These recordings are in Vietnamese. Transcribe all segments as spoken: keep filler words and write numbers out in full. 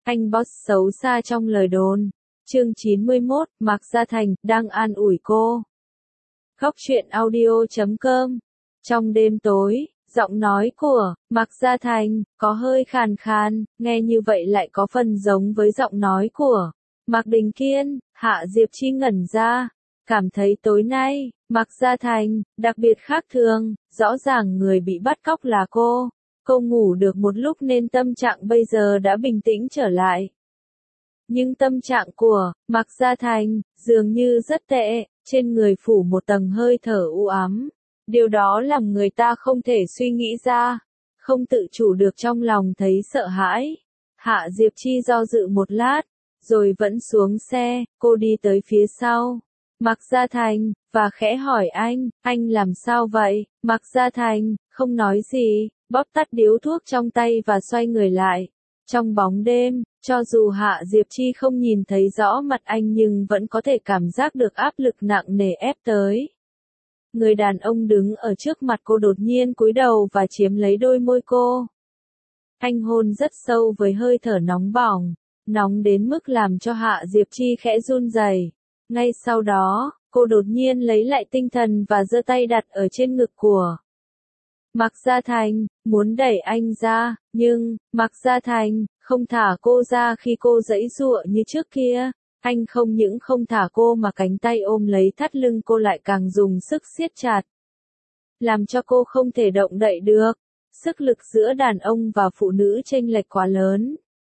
anh boss xấu xa trong lời đồn. Chương chín mươi mốt, Mạc Gia Thành, đang an ủi cô. Góc truyện audio chấm com. Trong đêm tối, giọng nói của Mạc Gia Thành có hơi khàn khàn, nghe như vậy lại có phần giống với giọng nói của Mạc Đình Kiên. Hạ Diệp Chi ngẩn ra, cảm thấy tối nay, Mạc Gia Thành đặc biệt khác thường, rõ ràng người bị bắt cóc là cô. Cô ngủ được một lúc nên tâm trạng bây giờ đã bình tĩnh trở lại. Nhưng tâm trạng của Mạc Gia Thành dường như rất tệ, trên người phủ một tầng hơi thở u ám. Điều đó làm người ta không thể suy nghĩ ra, không tự chủ được trong lòng thấy sợ hãi. Hạ Diệp Chi do dự một lát, rồi vẫn xuống xe, cô đi tới phía sau Mạc Gia Thành, và khẽ hỏi anh, anh làm sao vậy? Mạc Gia Thành không nói gì, bóp tắt điếu thuốc trong tay và xoay người lại. Trong bóng đêm, cho dù Hạ Diệp Chi không nhìn thấy rõ mặt anh nhưng vẫn có thể cảm giác được áp lực nặng nề ép tới. Người đàn ông đứng ở trước mặt cô đột nhiên cúi đầu và chiếm lấy đôi môi cô. Anh hôn rất sâu với hơi thở nóng bỏng, nóng đến mức làm cho Hạ Diệp Chi khẽ run rẩy. Ngay sau đó, cô đột nhiên lấy lại tinh thần và giơ tay đặt ở trên ngực của Mạc Gia Thành, muốn đẩy anh ra, nhưng Mạc Gia Thành không thả cô ra khi cô giãy giụa như trước kia. Anh không những không thả cô mà cánh tay ôm lấy thắt lưng cô lại càng dùng sức siết chặt, làm cho cô không thể động đậy được. Sức lực giữa đàn ông và phụ nữ chênh lệch quá lớn.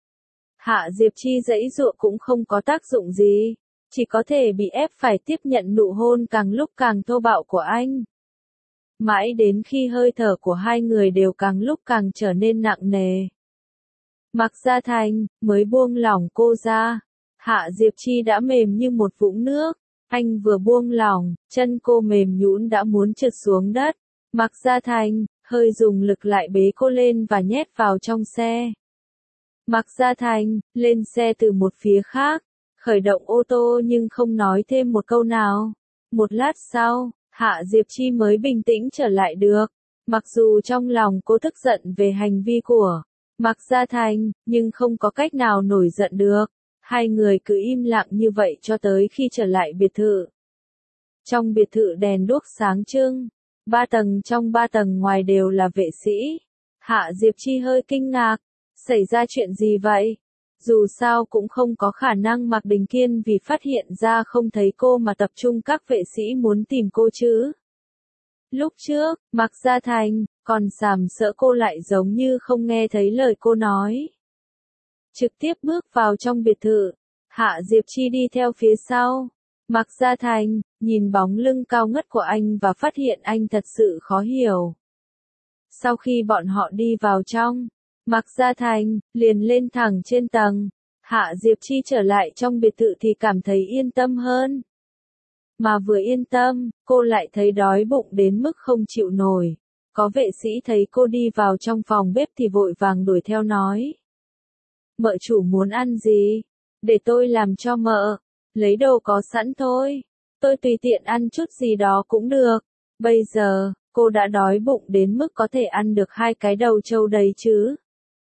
Hạ Diệp Chi giãy giụa cũng không có tác dụng gì, chỉ có thể bị ép phải tiếp nhận nụ hôn càng lúc càng thô bạo của anh. Mãi đến khi hơi thở của hai người đều càng lúc càng trở nên nặng nề, Mạc Gia Thành mới buông lỏng cô ra. Hạ Diệp Chi đã mềm như một vũng nước. Anh vừa buông lỏng, chân cô mềm nhũn đã muốn trượt xuống đất. Mạc Gia Thành hơi dùng lực lại bế cô lên và nhét vào trong xe. Mạc Gia Thành lên xe từ một phía khác, khởi động ô tô nhưng không nói thêm một câu nào. Một lát sau, Hạ Diệp Chi mới bình tĩnh trở lại được. Mặc dù trong lòng cô tức giận về hành vi của Mạc Gia Thành, nhưng không có cách nào nổi giận được. Hai người cứ im lặng như vậy cho tới khi trở lại biệt thự. Trong biệt thự đèn đuốc sáng trưng, ba tầng trong ba tầng ngoài đều là vệ sĩ. Hạ Diệp Chi hơi kinh ngạc, xảy ra chuyện gì vậy? Dù sao cũng không có khả năng Mạc Đình Kiên vì phát hiện ra không thấy cô mà tập trung các vệ sĩ muốn tìm cô chứ. Lúc trước, Mạc Gia Thành còn sàm sỡ cô lại giống như không nghe thấy lời cô nói. Trực tiếp bước vào trong biệt thự, Hạ Diệp Chi đi theo phía sau. Mạc Gia Thành nhìn bóng lưng cao ngất của anh và phát hiện anh thật sự khó hiểu. Sau khi bọn họ đi vào trong, Mạc Gia Thành liền lên thẳng trên tầng. Hạ Diệp Chi trở lại trong biệt thự thì cảm thấy yên tâm hơn. Mà vừa yên tâm, cô lại thấy đói bụng đến mức không chịu nổi. Có vệ sĩ thấy cô đi vào trong phòng bếp thì vội vàng đuổi theo nói. Mợ chủ muốn ăn gì? Để tôi làm cho mợ. Lấy đồ có sẵn thôi. Tôi tùy tiện ăn chút gì đó cũng được. Bây giờ, cô đã đói bụng đến mức có thể ăn được hai cái đầu trâu đấy chứ.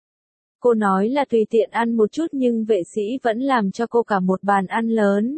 Cô nói là tùy tiện ăn một chút nhưng vệ sĩ vẫn làm cho cô cả một bàn ăn lớn.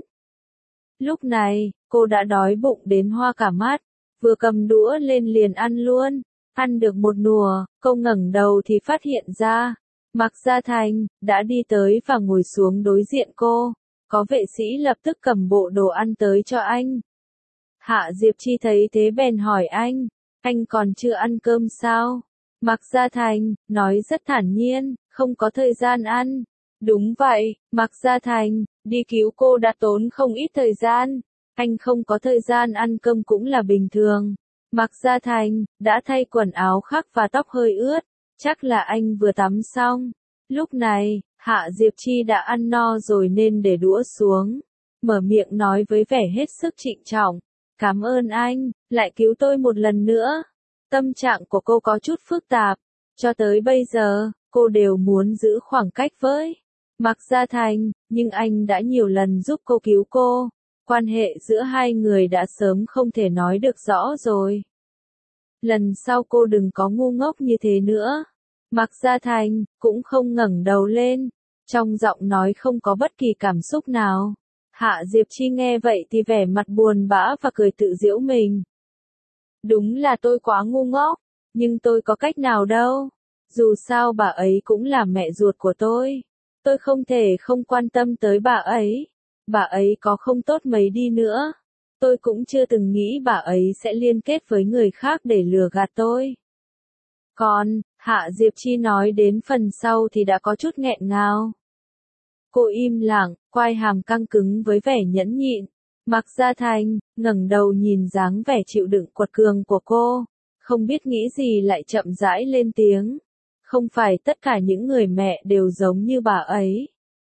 Lúc này, cô đã đói bụng đến hoa cả mắt. Vừa cầm đũa lên liền ăn luôn. Ăn được một nùa, cô ngẩng đầu thì phát hiện ra Mạc Gia Thành đã đi tới và ngồi xuống đối diện cô. Có vệ sĩ lập tức cầm bộ đồ ăn tới cho anh. Hạ Diệp Chi thấy thế bèn hỏi anh, anh còn chưa ăn cơm sao? Mạc Gia Thành nói rất thản nhiên, không có thời gian ăn. Đúng vậy, Mạc Gia Thành, đi cứu cô đã tốn không ít thời gian. Anh không có thời gian ăn cơm cũng là bình thường. Mạc Gia Thành đã thay quần áo khác và tóc hơi ướt. Chắc là anh vừa tắm xong. Lúc này, Hạ Diệp Chi đã ăn no rồi nên để đũa xuống. Mở miệng nói với vẻ hết sức trịnh trọng. Cảm ơn anh, lại cứu tôi một lần nữa. Tâm trạng của cô có chút phức tạp. Cho tới bây giờ, cô đều muốn giữ khoảng cách với Mạc Gia Thành, nhưng anh đã nhiều lần giúp cô cứu cô. Quan hệ giữa hai người đã sớm không thể nói được rõ rồi. Lần sau cô đừng có ngu ngốc như thế nữa. Mạc Gia Thành cũng không ngẩng đầu lên, Trong giọng nói không có bất kỳ cảm xúc nào. Hạ Diệp Chi nghe vậy thì vẻ mặt buồn bã và cười tự giễu mình. Đúng là tôi quá ngu ngốc, nhưng tôi có cách nào đâu. Dù sao bà ấy cũng là mẹ ruột của tôi. Tôi không thể không quan tâm tới bà ấy. Bà ấy có không tốt mấy đi nữa. Tôi cũng chưa từng nghĩ bà ấy sẽ liên kết với người khác để lừa gạt tôi. Còn, Hạ Diệp Chi nói đến phần sau thì đã có chút nghẹn ngào. Cô im lặng, quai hàm căng cứng với vẻ nhẫn nhịn. Mạc Gia Thành, ngẩng đầu nhìn dáng vẻ chịu đựng quật cường của cô. Không biết nghĩ gì lại chậm rãi lên tiếng. Không phải tất cả những người mẹ đều giống như bà ấy.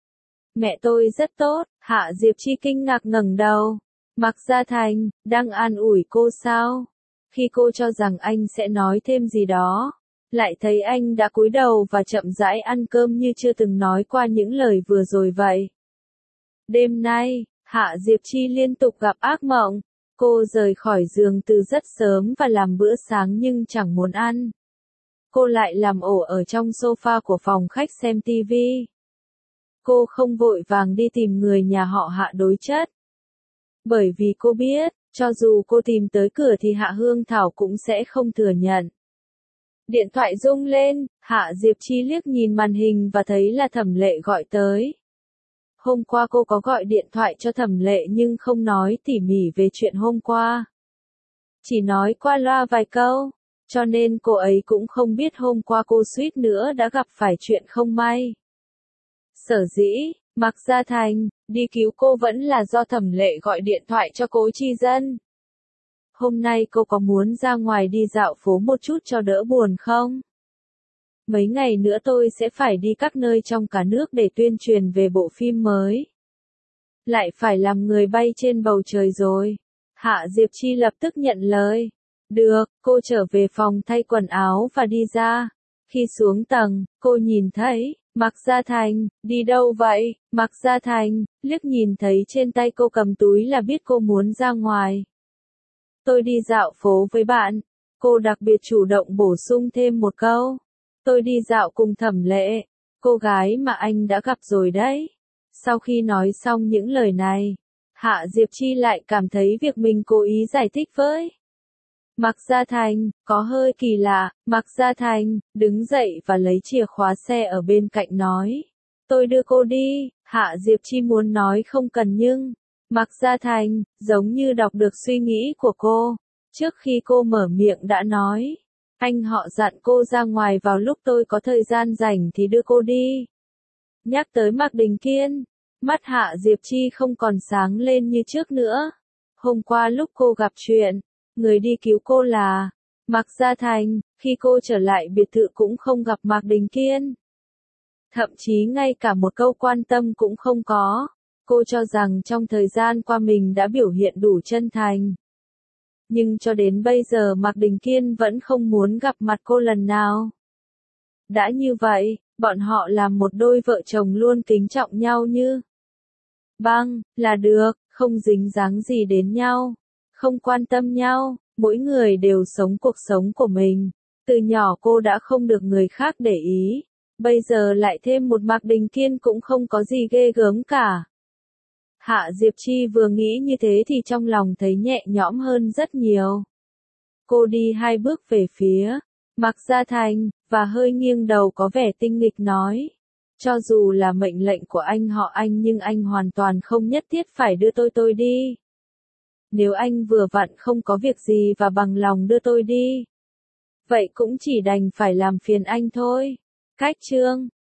Mẹ tôi rất tốt, Hạ Diệp Chi kinh ngạc ngẩng đầu. Mạc Gia Thành, đang an ủi cô sao? Khi cô cho rằng anh sẽ nói thêm gì đó, lại thấy anh đã cúi đầu và chậm rãi ăn cơm như chưa từng nói qua những lời vừa rồi vậy. Đêm nay, Hạ Diệp Chi liên tục gặp ác mộng. Cô rời khỏi giường từ rất sớm và làm bữa sáng nhưng chẳng muốn ăn. Cô lại làm ổ ở trong sofa của phòng khách xem tivi. Cô không vội vàng đi tìm người nhà họ Hạ đối chất. Bởi vì cô biết, cho dù cô tìm tới cửa thì Hạ Hương Thảo cũng sẽ không thừa nhận. Điện thoại rung lên, Hạ Diệp Chi liếc nhìn màn hình và thấy là Thẩm Lệ gọi tới. Hôm qua cô có gọi điện thoại cho Thẩm Lệ nhưng không nói tỉ mỉ về chuyện hôm qua. Chỉ nói qua loa vài câu, cho nên cô ấy cũng không biết hôm qua cô suýt nữa đã gặp phải chuyện không may. Sở dĩ, Mạc Gia Thành, đi cứu cô vẫn là do Thẩm Lệ gọi điện thoại cho Cố Chi Dân. Hôm nay cô có muốn ra ngoài đi dạo phố một chút cho đỡ buồn không? Mấy ngày nữa tôi sẽ phải đi các nơi trong cả nước để tuyên truyền về bộ phim mới. Lại phải làm người bay trên bầu trời rồi. Hạ Diệp Chi lập tức nhận lời. Được, cô trở về phòng thay quần áo và đi ra. Khi xuống tầng, cô nhìn thấy, Mạc Gia Thành, đi đâu vậy? Mạc Gia Thành, liếc nhìn thấy trên tay cô cầm túi là biết cô muốn ra ngoài. Tôi đi dạo phố với bạn. Cô đặc biệt chủ động bổ sung thêm một câu. Tôi đi dạo cùng Thẩm Lệ, cô gái mà anh đã gặp rồi đấy. Sau khi nói xong những lời này, Hạ Diệp Chi lại cảm thấy việc mình cố ý giải thích với Mạc Gia Thành, có hơi kỳ lạ. Mạc Gia Thành, đứng dậy và lấy chìa khóa xe ở bên cạnh nói. Tôi đưa cô đi. Hạ Diệp Chi muốn nói không cần nhưng, Mạc Gia Thành, giống như đọc được suy nghĩ của cô. Trước khi cô mở miệng đã nói. Anh họ dặn cô ra ngoài vào lúc tôi có thời gian rảnh thì đưa cô đi. Nhắc tới Mạc Đình Kiên, mắt Hạ Diệp Chi không còn sáng lên như trước nữa. Hôm qua lúc cô gặp chuyện, người đi cứu cô là Mạc Gia Thành, khi cô trở lại biệt thự cũng không gặp Mạc Đình Kiên. Thậm chí ngay cả một câu quan tâm cũng không có. Cô cho rằng trong thời gian qua mình đã biểu hiện đủ chân thành. Nhưng cho đến bây giờ Mạc Đình Kiên vẫn không muốn gặp mặt cô lần nào. Đã như vậy, bọn họ làm một đôi vợ chồng luôn kính trọng nhau như băng, là được, không dính dáng gì đến nhau, không quan tâm nhau, mỗi người đều sống cuộc sống của mình. Từ nhỏ cô đã không được người khác để ý, bây giờ lại thêm một Mạc Đình Kiên cũng không có gì ghê gớm cả. Hạ Diệp Chi vừa nghĩ như thế thì trong lòng thấy nhẹ nhõm hơn rất nhiều. Cô đi hai bước về phía Mạc Gia Thành, và hơi nghiêng đầu có vẻ tinh nghịch nói. Cho dù là mệnh lệnh của anh họ anh nhưng anh hoàn toàn không nhất thiết phải đưa tôi tôi đi. Nếu anh vừa vặn không có việc gì và bằng lòng đưa tôi đi, vậy cũng chỉ đành phải làm phiền anh thôi. Cách chương